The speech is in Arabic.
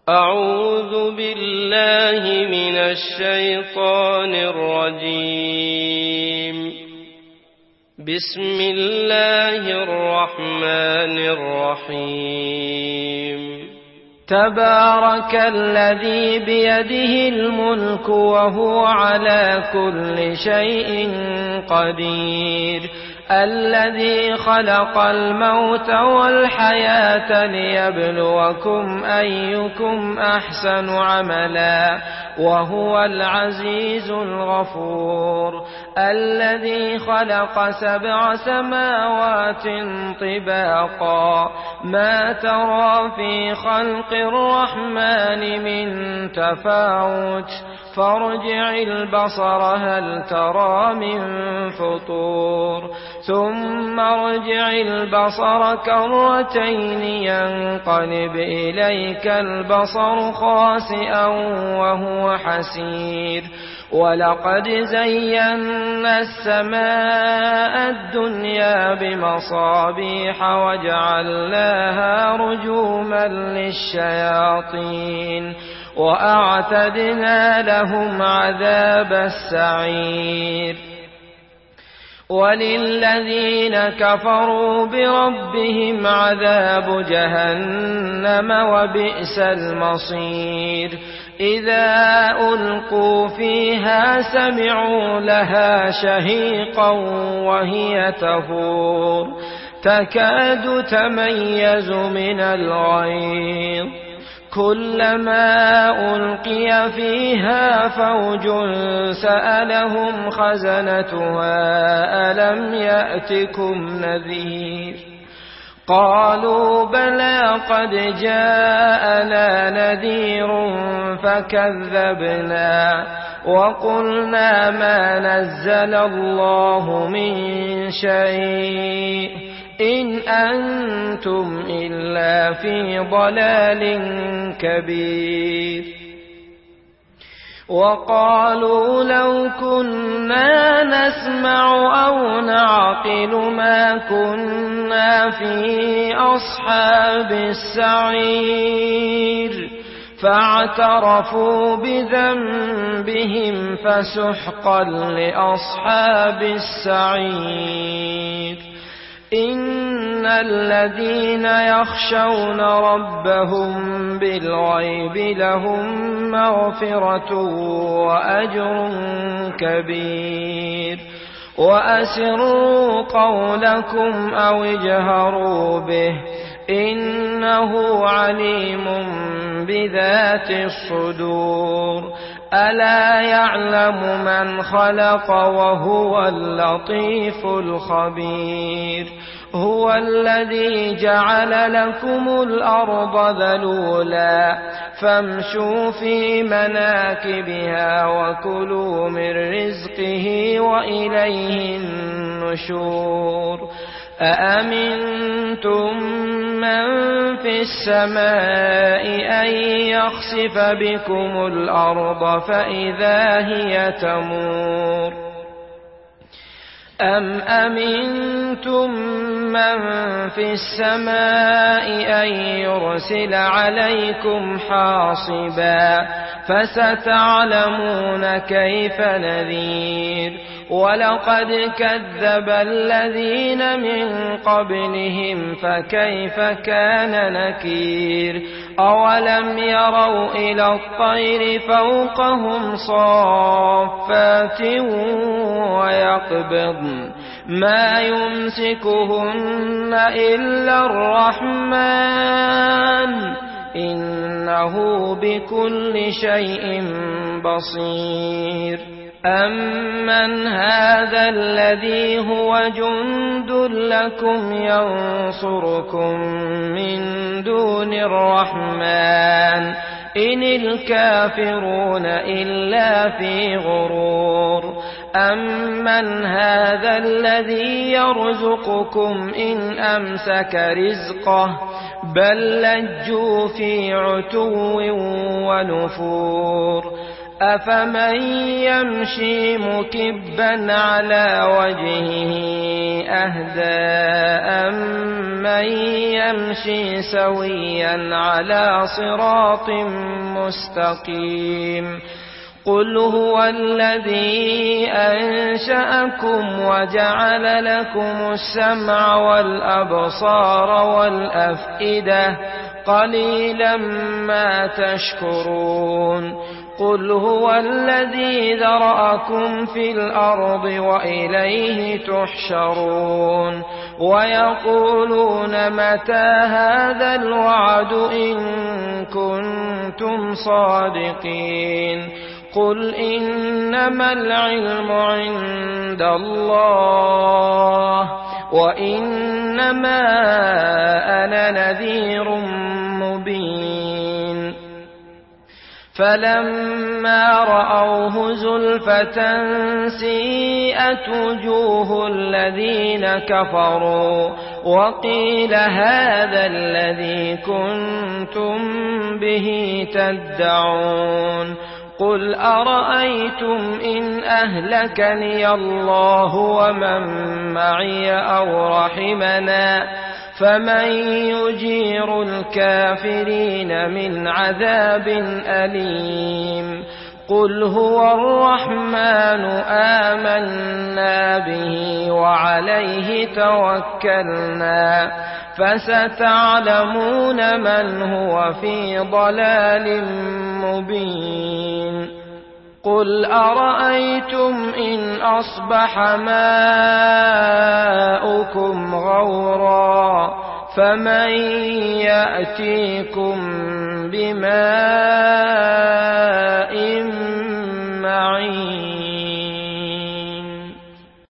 أعوذ بالله من الشيطان الرجيم. بسم الله الرحمن الرحيم. تبارك الذي بيده الملك وهو على كل شيء قدير، الذي خلق الموت والحياة ليبلوكم أيكم أحسن عملا وهو العزيز الغفور، الذي خلق 7 سماوات طباقا ما ترى في خلق الرحمن من تفاوت فارجع البصر هل ترى من فطور، ثم ارجع البصر كرتين ينقلب إليك البصر خاسئا وهو حسير، ولقد زينا السماء الدنيا بمصابيح وجعلناها رجوما للشياطين وأعتدنا لهم عذاب السعير. وللذين كفروا بربهم عذاب جهنم وبئس المصير، إذا ألقوا فيها سمعوا لها شهيقا وهي تفور تكاد تميز من الغيظ، كلما ألقي فيها فوج سألهم خزنتها ألم يأتكم نذير، قالوا بلى قد جاءنا نذير فكذبنا وقلنا ما نزل الله من شيء إن أنتم إلا في ضلال كبير. وقالوا لو كنا نسمع أو نعقل ما كنا في أصحاب السعير، فاعترفوا بذنبهم فسحقا لأصحاب السعير. إن الذين يخشون ربهم بالغيب لهم مغفرة وأجر كبير، وأسروا قولكم أو اجهروا به إنه عليم بذات الصدور، ألا يعلم من خلق وهو اللطيف الخبير. هو الذي جعل لكم الأرض ذلولا فامشوا في مناكبها وكلوا من رزقه وإليه النشور. أأمنتم من في السماء أن يخسف بكم الأرض فإذا هي تمور، أم أمنتم من في السماء أن يرسل عليكم حاصبا فستعلمون كيف نذير. ولقد كذب الذين من قبلهم فكيف كان نكير. أولم يروا إلى الطير فوقهم صافات ويقبضن ما يمسكهن إلا الرحمن إنه بكل شيء بصير. أمن هذا الذي هو جند لكم ينصركم من دون الرحمن إن الكافرون إلا في غرور. أمن هذا الذي يرزقكم إن أمسك رزقه بل لجوا في عتو ونفور. أفمن يمشي مكبا على وجهه أهدى أمن يمشي سويا على صراط مستقيم قل هو الذي أنشأكم وجعل لكم السمع والأبصار والأفئدة قليلا ما تشكرون قل هو الذي ذرأكم في الأرض وإليه تحشرون ويقولون متى هذا الوعد إن كنتم صادقين قل إنما العلم عند الله وإنما أنا نذير مبين فلما رأوه زلفة سيئت وجوه الذين كفروا وقيل هذا الذي كنتم به تدعون قل أرأيتم إن أهلكني الله ومن معي أو رحمنا فمن يجير الكافرين من عذاب أليم قل هو الرحمن آمنا به وعليه توكلنا فستعلمون من هو في ضلال مبين قل أرأيتم إن أصبح ماؤكم غورا فمن يأتيكم بماء